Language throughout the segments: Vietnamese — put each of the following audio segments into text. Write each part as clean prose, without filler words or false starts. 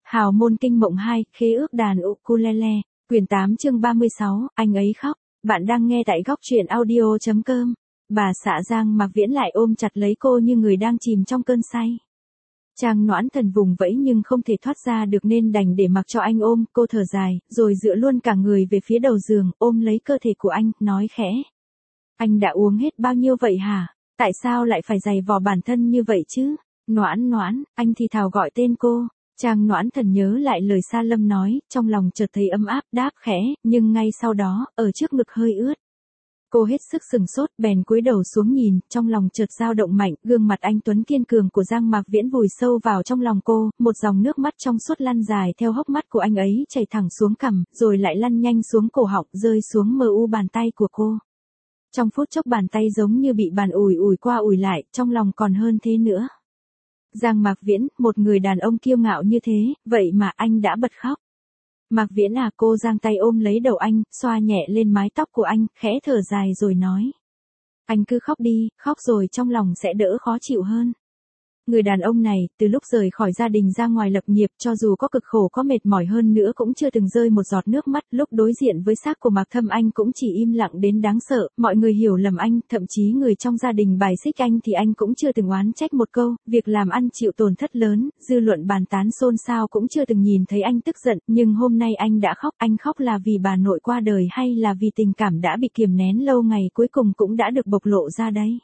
Hào môn kinh mộng 2, khế ước đàn ukulele, quyển 8 chương 36, anh ấy khóc. Bạn đang nghe tại góc truyện audio.com. Bà xã Giang Mạc Viễn lại ôm chặt lấy cô như người đang chìm trong cơn say. Trang Noãn Thần vùng vẫy nhưng không thể thoát ra được nên đành để mặc cho anh ôm, cô thở dài, rồi dựa luôn cả người về phía đầu giường, ôm lấy cơ thể của anh, nói khẽ. Anh đã uống hết bao nhiêu vậy hả? Tại sao lại phải giày vò bản thân như vậy chứ? Noãn Noãn, anh thì thào gọi tên cô. Trang Noãn Thần nhớ lại lời Sa Lâm nói, trong lòng chợt thấy ấm áp, đáp khẽ, nhưng ngay sau đó, ở trước ngực hơi ướt. Cô hết sức sừng sốt, bèn cúi đầu xuống nhìn, trong lòng chợt dao động mạnh, gương mặt anh tuấn kiên cường của Giang Mạc Viễn vùi sâu vào trong lòng cô, một dòng nước mắt trong suốt lăn dài theo hốc mắt của anh ấy chảy thẳng xuống cằm, rồi lại lăn nhanh xuống cổ họng, rơi xuống mờ u bàn tay của cô. Trong phút chốc bàn tay giống như bị bàn ủi ủi qua ủi lại, trong lòng còn hơn thế nữa. Giang Mạc Viễn, một người đàn ông kiêu ngạo như thế, vậy mà anh đã bật khóc. Mạc Viễn à, cô giang tay ôm lấy đầu anh, xoa nhẹ lên mái tóc của anh, khẽ thở dài rồi nói. Anh cứ khóc đi, khóc rồi trong lòng sẽ đỡ khó chịu hơn. Người đàn ông này, từ lúc rời khỏi gia đình ra ngoài lập nghiệp, cho dù có cực khổ có mệt mỏi hơn nữa cũng chưa từng rơi một giọt nước mắt, lúc đối diện với xác của Mạc Thâm anh cũng chỉ im lặng đến đáng sợ, mọi người hiểu lầm anh, thậm chí người trong gia đình bài xích anh thì anh cũng chưa từng oán trách một câu, việc làm ăn chịu tổn thất lớn, dư luận bàn tán xôn xao cũng chưa từng nhìn thấy anh tức giận, nhưng hôm nay anh đã khóc, anh khóc là vì bà nội qua đời hay là vì tình cảm đã bị kiềm nén lâu ngày cuối cùng cũng đã được bộc lộ ra đây.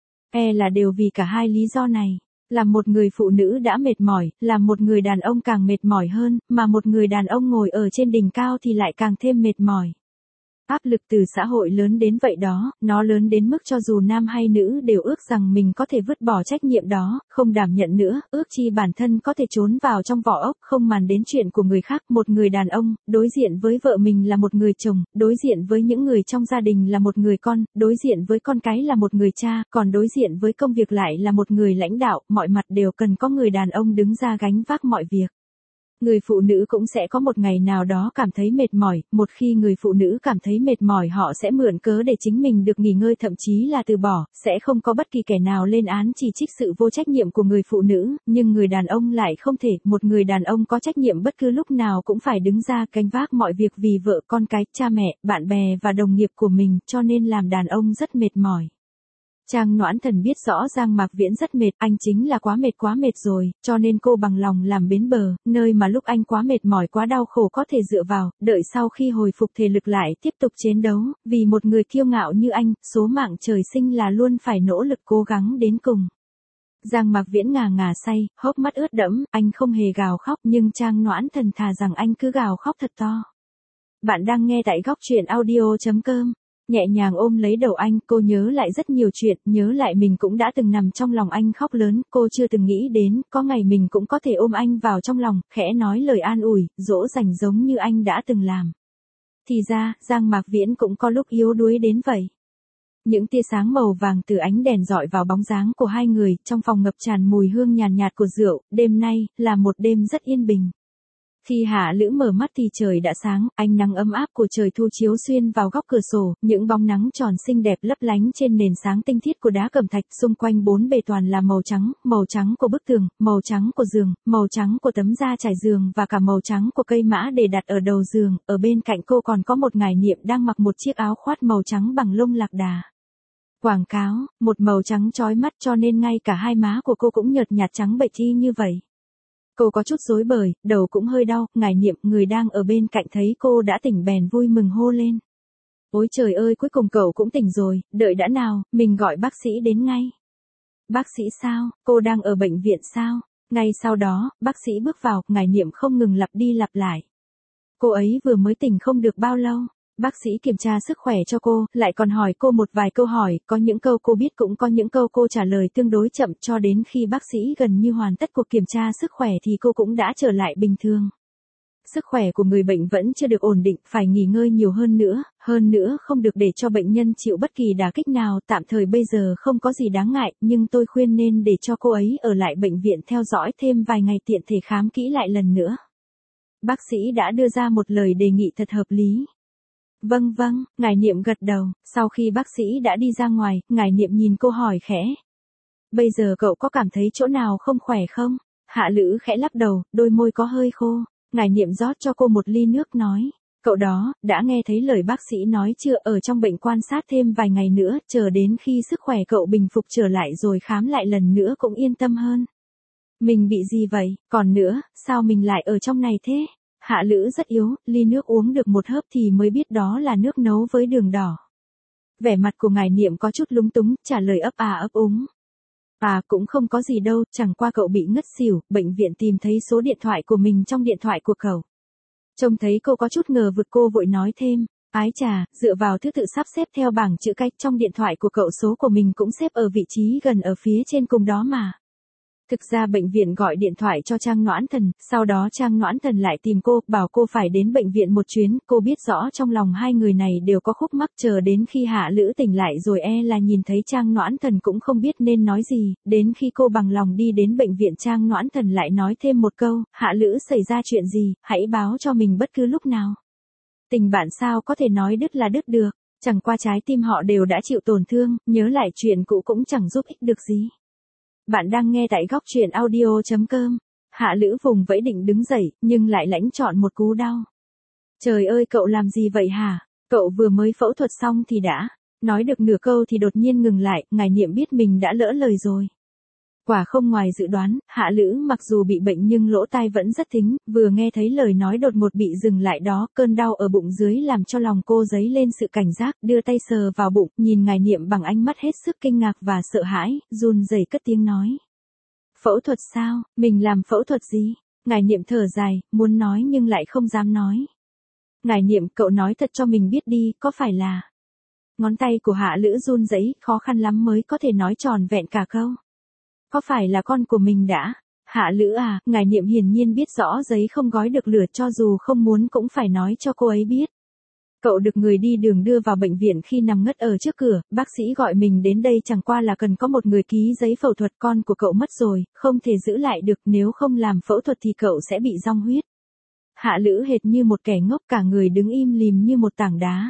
Là đều vì cả hai lý do này. Là một người phụ nữ đã mệt mỏi, là một người đàn ông càng mệt mỏi hơn, mà một người đàn ông ngồi ở trên đỉnh cao thì lại càng thêm mệt mỏi. Áp lực từ xã hội lớn đến vậy đó, nó lớn đến mức cho dù nam hay nữ đều ước rằng mình có thể vứt bỏ trách nhiệm đó, không đảm nhận nữa, ước chi bản thân có thể trốn vào trong vỏ ốc, không màng đến chuyện của người khác. Một người đàn ông, đối diện với vợ mình là một người chồng, đối diện với những người trong gia đình là một người con, đối diện với con cái là một người cha, còn đối diện với công việc lại là một người lãnh đạo, mọi mặt đều cần có người đàn ông đứng ra gánh vác mọi việc. Người phụ nữ cũng sẽ có một ngày nào đó cảm thấy mệt mỏi, một khi người phụ nữ cảm thấy mệt mỏi họ sẽ mượn cớ để chính mình được nghỉ ngơi thậm chí là từ bỏ, sẽ không có bất kỳ kẻ nào lên án chỉ trích sự vô trách nhiệm của người phụ nữ, nhưng người đàn ông lại không thể, một người đàn ông có trách nhiệm bất cứ lúc nào cũng phải đứng ra gánh vác mọi việc vì vợ, con cái, cha mẹ, bạn bè và đồng nghiệp của mình, cho nên làm đàn ông rất mệt mỏi. Trang Noãn Thần biết rõ Giang Mạc Viễn rất mệt, anh chính là quá mệt rồi, cho nên cô bằng lòng làm bến bờ, nơi mà lúc anh quá mệt mỏi quá đau khổ có thể dựa vào, đợi sau khi hồi phục thể lực lại tiếp tục chiến đấu, vì một người kiêu ngạo như anh, số mạng trời sinh là luôn phải nỗ lực cố gắng đến cùng. Giang Mạc Viễn ngà say, hốc mắt ướt đẫm, anh không hề gào khóc nhưng Trang Noãn Thần thà rằng anh cứ gào khóc thật to. Bạn đang nghe tại góc truyện audio.com. Nhẹ nhàng ôm lấy đầu anh, cô nhớ lại rất nhiều chuyện, nhớ lại mình cũng đã từng nằm trong lòng anh khóc lớn, cô chưa từng nghĩ đến, có ngày mình cũng có thể ôm anh vào trong lòng, khẽ nói lời an ủi, dỗ dành giống như anh đã từng làm. Thì ra, Giang Mạc Viễn cũng có lúc yếu đuối đến vậy. Những tia sáng màu vàng từ ánh đèn dọi vào bóng dáng của hai người, trong phòng ngập tràn mùi hương nhàn nhạt của rượu, đêm nay, là một đêm rất yên bình. Khi Hạ Lữ mở mắt thì trời đã sáng, ánh nắng ấm áp của trời thu chiếu xuyên vào góc cửa sổ, những bóng nắng tròn xinh đẹp lấp lánh trên nền sáng tinh khiết của đá cẩm thạch, xung quanh bốn bề toàn là màu trắng của bức tường, màu trắng của giường, màu trắng của tấm da trải giường và cả màu trắng của cây mã để đặt ở đầu giường, ở bên cạnh cô còn có một ngải niệm đang mặc một chiếc áo khoác màu trắng bằng lông lạc đà. Quảng cáo, một màu trắng chói mắt cho nên ngay cả hai má của cô cũng nhợt nhạt trắng bệch y như vậy. Cô có chút rối bời, đầu cũng hơi đau, ngải niệm, người đang ở bên cạnh thấy cô đã tỉnh bèn vui mừng hô lên. Ôi trời ơi, cuối cùng cậu cũng tỉnh rồi, đợi đã nào, mình gọi bác sĩ đến ngay. Bác sĩ sao, cô đang ở bệnh viện sao? Ngay sau đó, bác sĩ bước vào, ngải niệm không ngừng lặp đi lặp lại. Cô ấy vừa mới tỉnh không được bao lâu. Bác sĩ kiểm tra sức khỏe cho cô, lại còn hỏi cô một vài câu hỏi, có những câu cô biết cũng có những câu cô trả lời tương đối chậm, cho đến khi bác sĩ gần như hoàn tất cuộc kiểm tra sức khỏe thì cô cũng đã trở lại bình thường. Sức khỏe của người bệnh vẫn chưa được ổn định, phải nghỉ ngơi nhiều hơn nữa không được để cho bệnh nhân chịu bất kỳ đả kích nào, tạm thời bây giờ không có gì đáng ngại, nhưng tôi khuyên nên để cho cô ấy ở lại bệnh viện theo dõi thêm vài ngày tiện thể khám kỹ lại lần nữa. Bác sĩ đã đưa ra một lời đề nghị thật hợp lý. Vâng, ngải niệm gật đầu, sau khi bác sĩ đã đi ra ngoài, ngải niệm nhìn cô hỏi khẽ. Bây giờ cậu có cảm thấy chỗ nào không khỏe không? Hạ Lữ khẽ lắc đầu, đôi môi có hơi khô. Ngài Niệm rót cho cô một ly nước nói. Cậu đó, đã nghe thấy lời bác sĩ nói chưa, ở trong bệnh quan sát thêm vài ngày nữa, chờ đến khi sức khỏe cậu bình phục trở lại rồi khám lại lần nữa cũng yên tâm hơn. Mình bị gì vậy, còn nữa, sao mình lại ở trong này thế? Hạ Lữ rất yếu, ly nước uống được một hớp thì mới biết đó là nước nấu với đường đỏ. Vẻ mặt của ngài Niệm có chút lúng túng, trả lời ấp à ấp úng. À cũng không có gì đâu, chẳng qua cậu bị ngất xỉu, bệnh viện tìm thấy số điện thoại của mình trong điện thoại của cậu. Trông thấy cô có chút ngờ vực cô vội nói thêm, ái chà, dựa vào thứ tự sắp xếp theo bảng chữ cách trong điện thoại của cậu số của mình cũng xếp ở vị trí gần ở phía trên cùng đó mà. Thực ra bệnh viện gọi điện thoại cho Trang Noãn Thần, sau đó Trang Noãn Thần lại tìm cô, bảo cô phải đến bệnh viện một chuyến, cô biết rõ trong lòng hai người này đều có khúc mắc, chờ đến khi Hạ Lữ tỉnh lại rồi là nhìn thấy Trang Noãn Thần cũng không biết nên nói gì, đến khi cô bằng lòng đi đến bệnh viện Trang Noãn Thần lại nói thêm một câu, Hạ Lữ xảy ra chuyện gì, hãy báo cho mình bất cứ lúc nào. Tình bạn sao có thể nói đứt là đứt được, chẳng qua trái tim họ đều đã chịu tổn thương, nhớ lại chuyện cũ cũng chẳng giúp ích được gì. Bạn đang nghe tại góc truyện audio.com. Hạ Lữ vùng vẫy định đứng dậy, nhưng lại lãnh chọn một cú đau. Trời ơi cậu làm gì vậy hả? Cậu vừa mới phẫu thuật xong thì đã. Nói được nửa câu thì đột nhiên ngừng lại, ngài Niệm biết mình đã lỡ lời rồi. Quả không ngoài dự đoán, Hạ Lữ mặc dù bị bệnh nhưng lỗ tai vẫn rất thính, vừa nghe thấy lời nói đột ngột bị dừng lại đó, cơn đau ở bụng dưới làm cho lòng cô dấy lên sự cảnh giác, đưa tay sờ vào bụng, nhìn ngài Niệm bằng ánh mắt hết sức kinh ngạc và sợ hãi, run rẩy cất tiếng nói. Phẫu thuật sao, mình làm phẫu thuật gì? Ngài Niệm thở dài, muốn nói nhưng lại không dám nói. Ngài Niệm, cậu nói thật cho mình biết đi, có phải là... Ngón tay của Hạ Lữ run rẩy, khó khăn lắm mới có thể nói tròn vẹn cả câu. Có phải là con của mình đã? Hạ Lữ à, ngài Niệm hiển nhiên biết rõ giấy không gói được lửa, cho dù không muốn cũng phải nói cho cô ấy biết. Cậu được người đi đường đưa vào bệnh viện khi nằm ngất ở trước cửa, bác sĩ gọi mình đến đây chẳng qua là cần có một người ký giấy phẫu thuật, con của cậu mất rồi, không thể giữ lại được, nếu không làm phẫu thuật thì cậu sẽ bị rong huyết. Hạ Lữ hệt như một kẻ ngốc, cả người đứng im lìm như một tảng đá.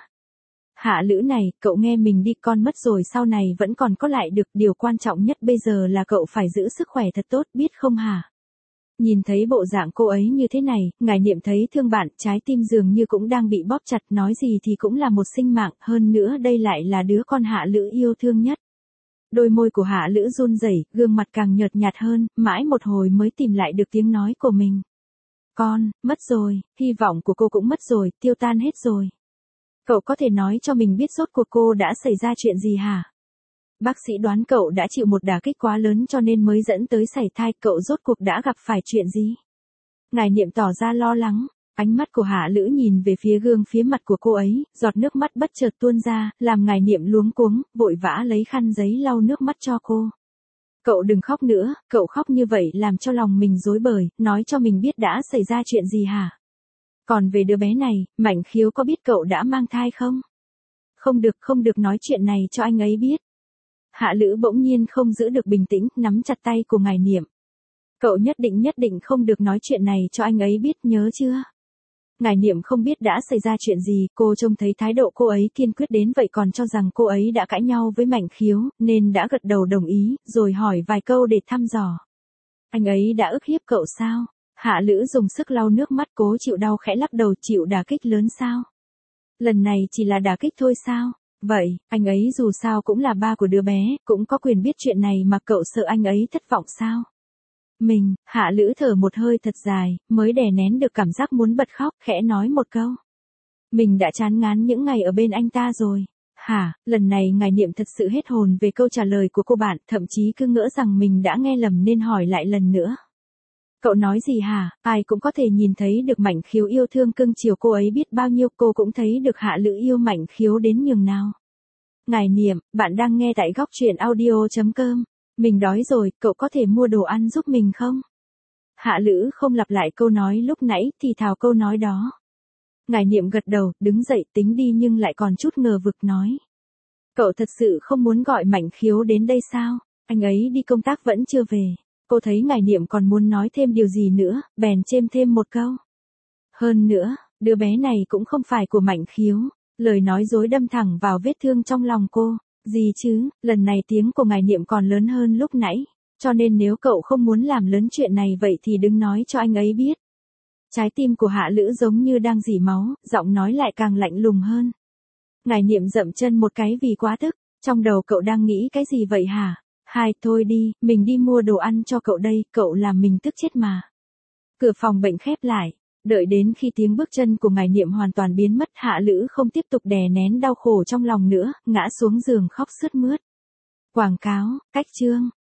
Hạ Lữ này, cậu nghe mình đi, con mất rồi sau này vẫn còn có lại được, điều quan trọng nhất bây giờ là cậu phải giữ sức khỏe thật tốt, biết không hả? Nhìn thấy bộ dạng cô ấy như thế này, ngài Niệm thấy thương bạn, trái tim dường như cũng đang bị bóp chặt, nói gì thì cũng là một sinh mạng, hơn nữa đây lại là đứa con Hạ Lữ yêu thương nhất. Đôi môi của Hạ Lữ run rẩy, gương mặt càng nhợt nhạt hơn, mãi một hồi mới tìm lại được tiếng nói của mình. Con, mất rồi, hy vọng của cô cũng mất rồi, tiêu tan hết rồi. Cậu có thể nói cho mình biết rốt cuộc cô đã xảy ra chuyện gì hả? Bác sĩ đoán cậu đã chịu một đả kích quá lớn cho nên mới dẫn tới sảy thai, cậu rốt cuộc đã gặp phải chuyện gì? Ngài Niệm tỏ ra lo lắng, ánh mắt của Hạ Lữ nhìn về phía gương phía mặt của cô ấy, giọt nước mắt bất chợt tuôn ra, làm ngài Niệm luống cuống, vội vã lấy khăn giấy lau nước mắt cho cô. Cậu đừng khóc nữa, cậu khóc như vậy làm cho lòng mình rối bời, nói cho mình biết đã xảy ra chuyện gì hả? Còn về đứa bé này, Mạnh Khiếu có biết cậu đã mang thai không? Không được nói chuyện này cho anh ấy biết. Hạ Lữ bỗng nhiên không giữ được bình tĩnh, nắm chặt tay của ngài Niệm. Cậu nhất định không được nói chuyện này cho anh ấy biết, nhớ chưa? Ngài Niệm không biết đã xảy ra chuyện gì, cô trông thấy thái độ cô ấy kiên quyết đến vậy còn cho rằng cô ấy đã cãi nhau với Mạnh Khiếu, nên đã gật đầu đồng ý, rồi hỏi vài câu để thăm dò. Anh ấy đã ức hiếp cậu sao? Hạ Lữ dùng sức lau nước mắt, cố chịu đau, khẽ lắc đầu, chịu đả kích lớn sao? Lần này chỉ là đả kích thôi sao? Vậy, anh ấy dù sao cũng là ba của đứa bé, cũng có quyền biết chuyện này mà cậu sợ anh ấy thất vọng sao? Hạ Lữ thở một hơi thật dài, mới đè nén được cảm giác muốn bật khóc, khẽ nói một câu. Mình đã chán ngán những ngày ở bên anh ta rồi. Hả, lần này ngài Niệm thật sự hết hồn về câu trả lời của cô bạn, thậm chí cứ ngỡ rằng mình đã nghe lầm nên hỏi lại lần nữa. Cậu nói gì hả? Ai cũng có thể nhìn thấy được Mạnh Khiếu yêu thương cưng chiều cô ấy biết bao nhiêu, cô cũng thấy được Hạ Lữ yêu Mạnh Khiếu đến nhường nào. Ngài Niệm, bạn đang nghe tại góc truyện audio.com. Mình đói rồi, cậu có thể mua đồ ăn giúp mình không? Hạ Lữ không lặp lại câu nói lúc nãy, thì thào câu nói đó. Ngài Niệm gật đầu, đứng dậy tính đi nhưng lại còn chút ngờ vực nói. Cậu thật sự không muốn gọi Mạnh Khiếu đến đây sao? Anh ấy đi công tác vẫn chưa về. Cô thấy ngài Niệm còn muốn nói thêm điều gì nữa, bèn chêm thêm một câu. Hơn nữa, đứa bé này cũng không phải của Mạnh Khiếu. Lời nói dối đâm thẳng vào vết thương trong lòng cô. Gì chứ, lần này tiếng của ngài Niệm còn lớn hơn lúc nãy. Cho nên nếu cậu không muốn làm lớn chuyện này vậy thì đừng nói cho anh ấy biết. Trái tim của Hạ Lữ giống như đang rỉ máu, giọng nói lại càng lạnh lùng hơn. Ngải Niệm dậm chân một cái vì quá tức, trong đầu cậu đang nghĩ cái gì vậy hả? Thôi đi, mình đi mua đồ ăn cho cậu đây, cậu làm mình tức chết mà. Cửa phòng bệnh khép lại, đợi đến khi tiếng bước chân của Ngải Niệm hoàn toàn biến mất, Hạ Lữ không tiếp tục đè nén đau khổ trong lòng nữa, ngã xuống giường khóc sướt mướt. Quảng cáo, cách chương.